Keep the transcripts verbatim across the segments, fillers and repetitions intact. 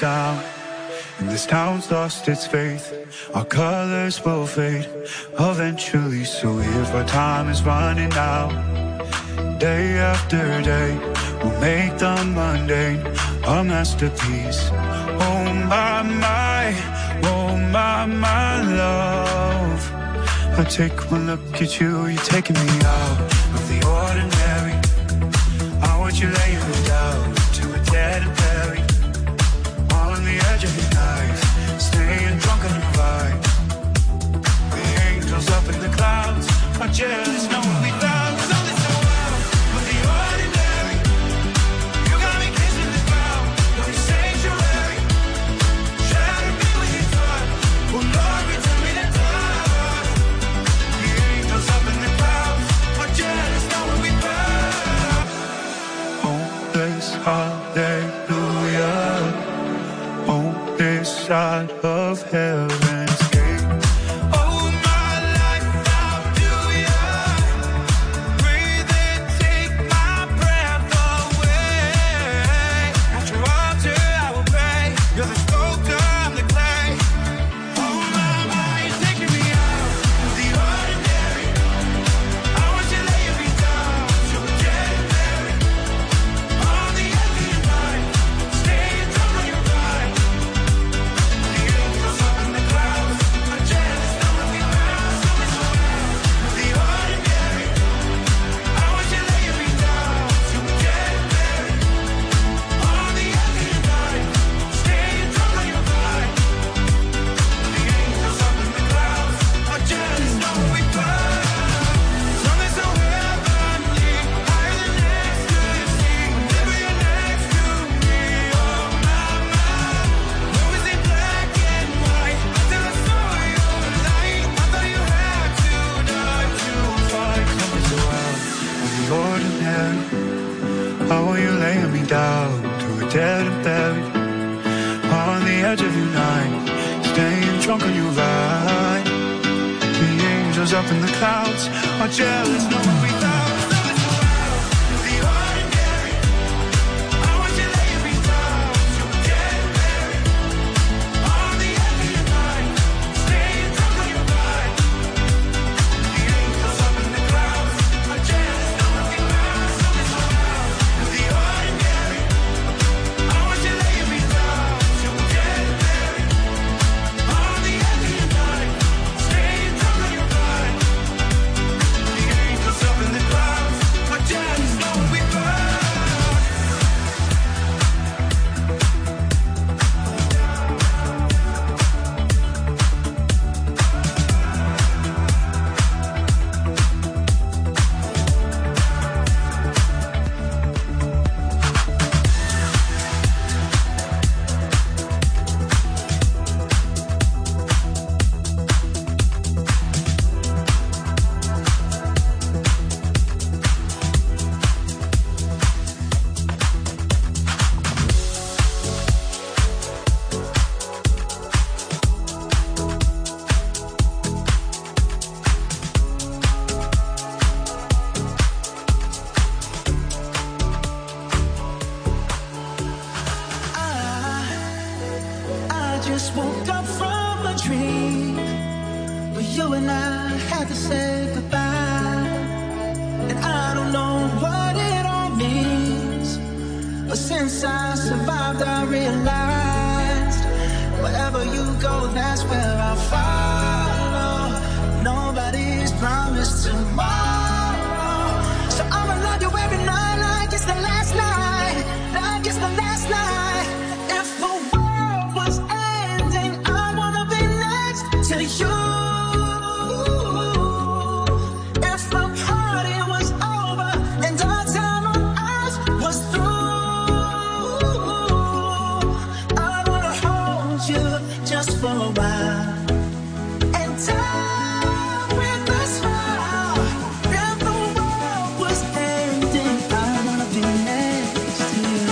down, and this town's lost its faith. Our colors will fade eventually. So if our time is running out, day after day, we'll make the mundane a masterpiece. Oh my, my, oh my, my love. I take one look at you, you're taking me out of the ordinary. I want you laying me down to a dead and buried, on the edge of your knife, staying drunk on your vibe. The angels up in the clouds are jealous, knowing we found something so wild. But the ordinary, you got me kissing the ground, no sanctuary. Shatter me with your touch, oh Lord, return me to touch. The angels up in the clouds are jealous, knowing we found. Oh, this hallelujah. On this side of heaven's gate. Oh, my life, I'll do ya. Breathe and take my breath away. At your altar, I will pray. You're the sculptor, I'm the clay. Oh, my, my, you're taking me out of the ordinary. I want you laying me down to a dead and buried, on the edge of your night, staying drunk on your ride. The angels up in the clouds are jealous, knowing we found something so wild. The ordinary, I want you laying me down to a dead and buried, on the edge of your night, staying drunk on your ride. The angels up in the clouds are jealous, knowing we found something so heavenly, higher than ecstasy. Whenever you're next to me, oh my, my. Where was it black and white until I saw your light? I thought you had to die to find something so wild. Of the ordinary, how will you laying me down to a dead and buried, on the edge of your night, staying drunk on your ride. The angels up in the clouds are jealous, knowing we found something so wild. The ordinary, I want you laying me down to a dead and buried, on the edge of your night, staying drunk on your ride. The angels up in the clouds are jealous, knowing we found something so wild. The ordinary, I want you laying me down to a dead and buried, on the edge of your night, staying drunk on your ride. The angels up in the clouds are jealous, knowing we found. I just woke up from a dream where you and I had to say goodbye. And I don't know what it all means, but since I survived, I realized wherever you go, that's where I'll follow. Nobody's promised tomorrow, so I'ma love you every night like it's the last night, like it's the last night. If the world was ending, I wanna be next to you. If the party was over and our time on earth was through, I wanna hold you just for a while and die with a smile. If the world was ending, I wanna be next to you.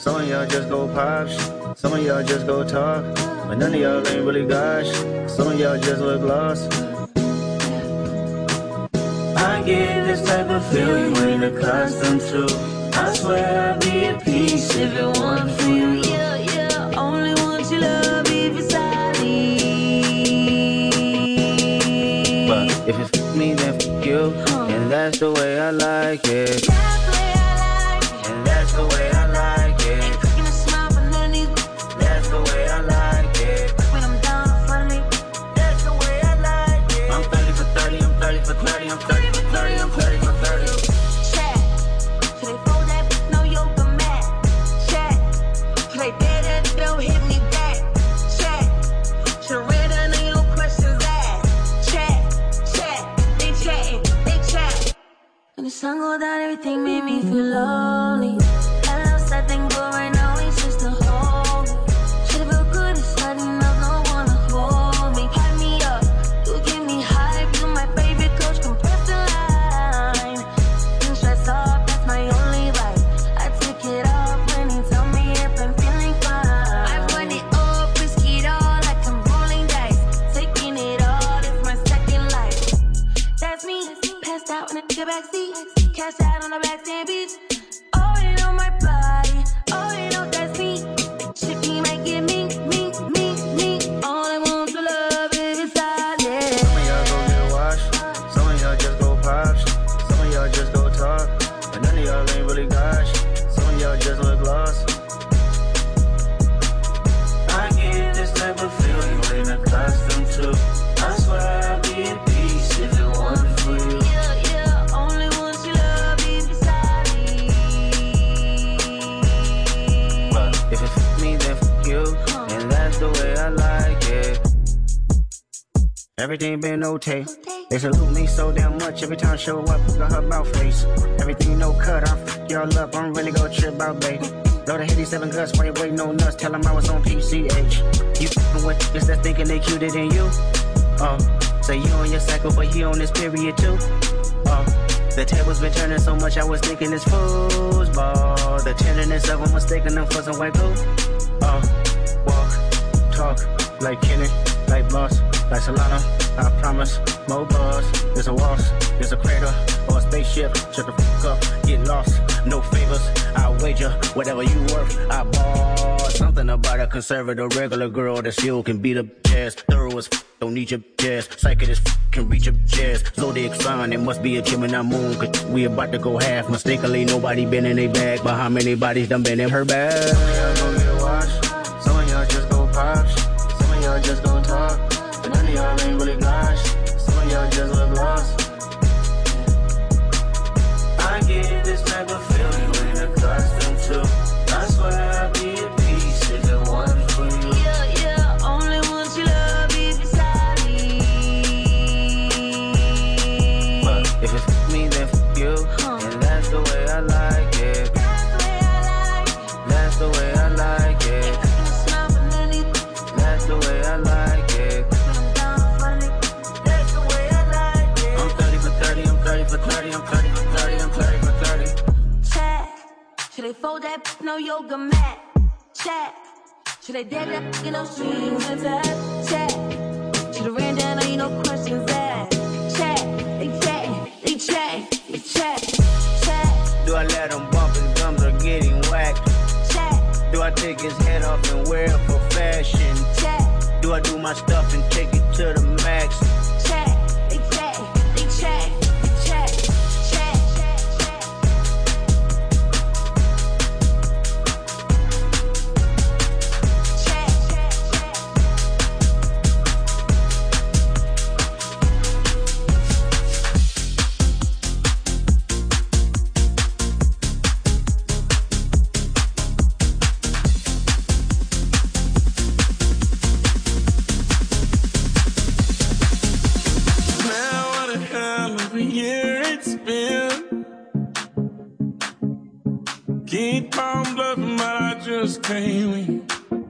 Some of y'all just go pop shit. Some of y'all just go talk. But none of y'all ain't really got shit. Some of y'all just look lost. I get this type of feeling you ain't accustomed to. I swear I'd be at peace if it wasn't for you. Yeah, yeah, only want your love if it's solid. But if it f me, then f you. And that's the way I like it. That's the way I like it. And that's the way I like it. Ain't cooking a smile for none of these. That's the way I like it. When I'm down in front of me. That's the way I like it. I'm thirty for thirty, I'm thirty for thirty, I'm thirty for thirty, I'm thirty for thirty. Chat. Should they fold that? No yoga mat. Chat. Should they dare that? Don't hit me back. Chat. Should have read that? No questions asked. Chat. Chat. They chatting. They chat. When the sun go down, everything made me feel lonely. I love sad thing, but right now it's just a hold me. Should've felt good inside, you know, no one to hold me. Hype me up, you give me hype. You my favorite coach, compress the line. Being stressed off, that's my only vibe. I take it off when he tell me if I'm feeling fine. I run it up, risk it all like I'm rolling dice. Taking it all, it's my second life. That's me, passed out in the backseat. Cash out on the backstand beach. Oh, you know my body. Oh, you know that's me. Shit, me might get me, me, me, me. All I want to love is inside, yeah. Some of y'all go get washed. Some of y'all just go pop shit. Some of y'all just go talk. But none of y'all ain't really got shit. Some of y'all just look lost. I get this type of feeling you ain't accustomed to. I swear I'd be at peace if it wasn't for you. Yeah, yeah, only want your love if it's solid. But if it f me, then f you. And that's the way I like it. Everything been okay. They salute me so damn much every time I show up. Got her mouth face. Everything no cut. I f y'all up. I'm really gonna trip out, babe. Load a hitty seven guts. Why you waiting no nuts? Tell them I was on P C H. You f***ing with niggas that thinking they cuter than you. Uh, say you on your cycle, but he on this period too. Uh, the tables been turning so much, I was thinking it's foosball. The tenderness of them mistaking them for some white glue. Uh, walk, talk, like Kenny, like Boss, like Solana. I promise, more buzz. There's a waltz, there's a crater, or a spaceship. Shut the fuck up, get lost. No favors, I wager whatever you worth. I bought something about a conservative regular girl that still can beat up jazz. Thorough as f, don't need your jazz. Psychic as f, can reach your jazz. Zodiac sign, it must be a Gemini moon. Cause we about to go half. Mistakenly, nobody been in a bag. But how many bodies done been in her bag? Some of y'all go get washed. Some of y'all just go pop shit. Some of y'all just go talk. But none of y'all ain't really got shit. Some of y'all just look lost. I get this type of feeling you ain't accustomed to. I swear I'd be at peace if it wasn't for you. Yeah, yeah, only want your love if it's solid. But if it f me, then f you. And that's the way I like it. That's the way I like it. That's the way I like it. Ain't cooking a smile for none of these. That's the way I like it. When I'm down in front of me. That's the way I like it. I'm thirty for thirty, I'm thirty for thirty, I'm thirty for thirty, I'm thirty for thirty. Chat. Should they fold that? No yoga mat. Chat. Should they dare that? You know, strings attached. Chat. Should have ran down on you, no questions asked. Chat. They chatting. They chatting. They chat. Chat. Do I let him bump his gums or getting whacked? Chat. Do I take his head off and wear it for fashion? Chat. Do I do my stuff and take it to the max? Chat. They chatting. They chatting. They chat. Chat. Chat. Chat. Keep on bluffing, but I just can't win.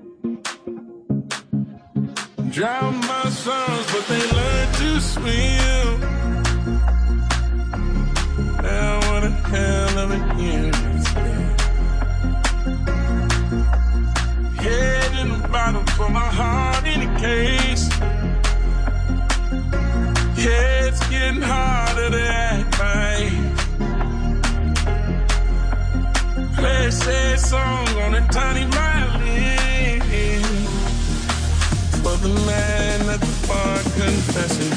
Drown my sons, but they learn to swim. Now what a hell of a year it's been. sad song on a tiny violin. For the man at the bar confessing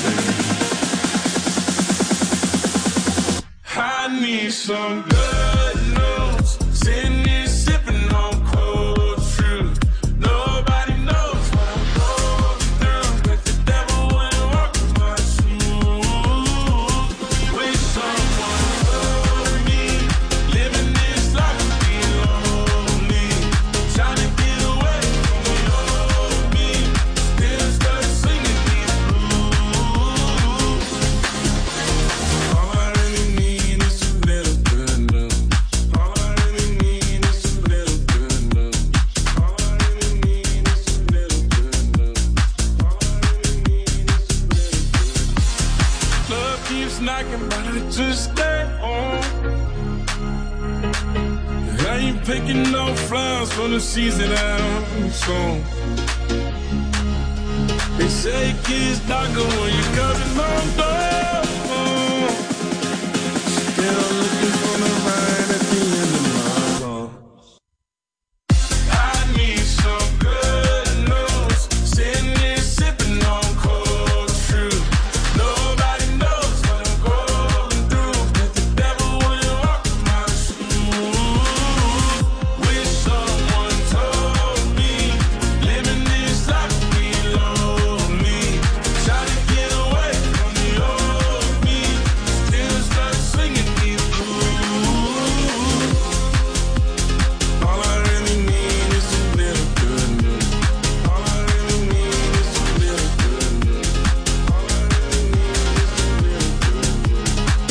himself. I need some good news. Sitting here sipping on cold fruit. Nobody knows what I'm going through. But the devil wouldn't walk in my shoes. Wish someone told me living this life would be lonely. Trying to get away from the old me. Still stuck singing these blues. All I really need is some little good love. All I really need is some little good love. All I really need is some little good love. All I really need is some little good love. Love keeps knocking, but I just stay home. I ain't picking no flowers from the season I'm sown. They say kids darker when you're coming home door. Still looking for the light at the end of my road. I need some good news. Sitting here sipping on cold fruit. Nobody knows what I'm going through. But the devil wouldn't walk in my shoes. Wish someone told me living this life would be lonely. Trying to get away from the old me. Still stuck singing these blues. All I really need is some little good news. All I really need is some little good news. All I really need is some little good news.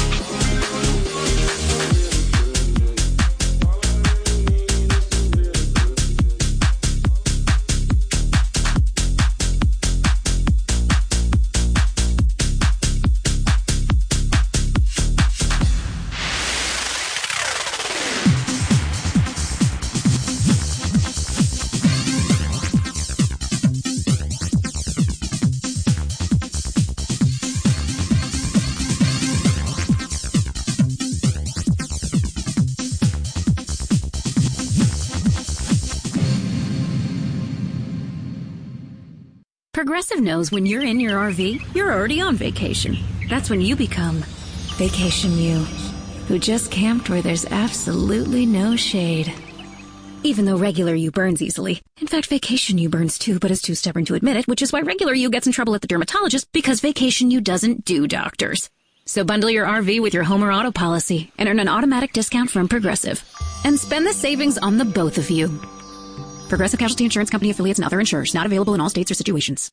Progressive knows when you're in your R V, you're already on vacation. That's when you become Vacation You, who just camped where there's absolutely no shade. Even though regular you burns easily. In fact, Vacation You burns too, but is too stubborn to admit it, which is why regular you gets in trouble at the dermatologist, because Vacation You doesn't do doctors. So bundle your R V with your home or auto policy and earn an automatic discount from Progressive. And spend the savings on the both of you. Progressive Casualty Insurance Company affiliates and other insurers. Not available in all states or situations.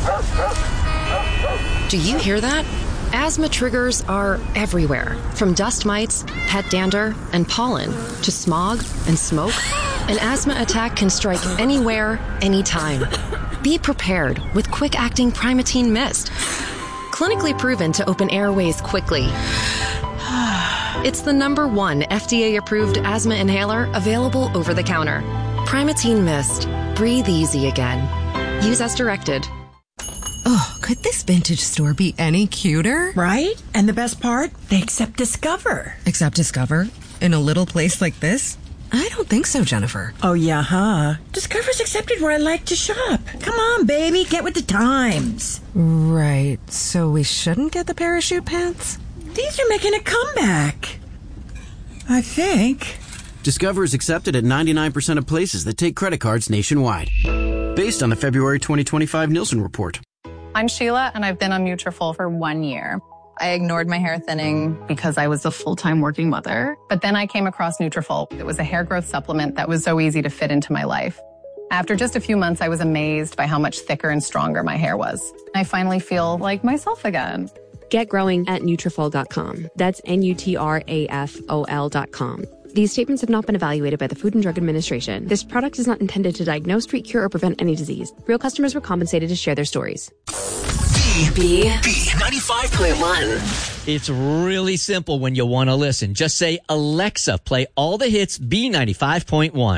Do you hear that? Asthma triggers are everywhere, from dust mites, pet dander, and pollen, to smog and smoke. An asthma attack can strike anywhere, anytime. Be prepared with quick-acting Primatene Mist. Clinically proven to open airways quickly. It's the number one F D A-approved asthma inhaler available over the counter. Primatene Mist. Breathe easy again. Use as directed. Oh, could this vintage store be any cuter? Right? And the best part? They accept Discover. Accept Discover? In a little place like this? I don't think so, Jennifer. Oh, yeah, huh? Discover's accepted where I like to shop. Come on, baby, get with the times. Right, so we shouldn't get the parachute pants? These are making a comeback. I think. Discover is accepted at ninety-nine percent of places that take credit cards nationwide. Based on the February twenty twenty-five Nielsen report. I'm Sheila, and I've been on Nutrafol for one year. I ignored my hair thinning because I was a full-time working mother. But then I came across Nutrafol. It was a hair growth supplement that was so easy to fit into my life. After just a few months, I was amazed by how much thicker and stronger my hair was. I finally feel like myself again. Get growing at Nutrafol dot com. That's N U T R A F O L dot com. These statements have not been evaluated by the Food and Drug Administration. This product is not intended to diagnose, treat, cure, or prevent any disease. Real customers were compensated to share their stories. B. B. ninety-five point one. It's really simple when you want to listen. Just say, Alexa, play all the hits B ninety-five point one.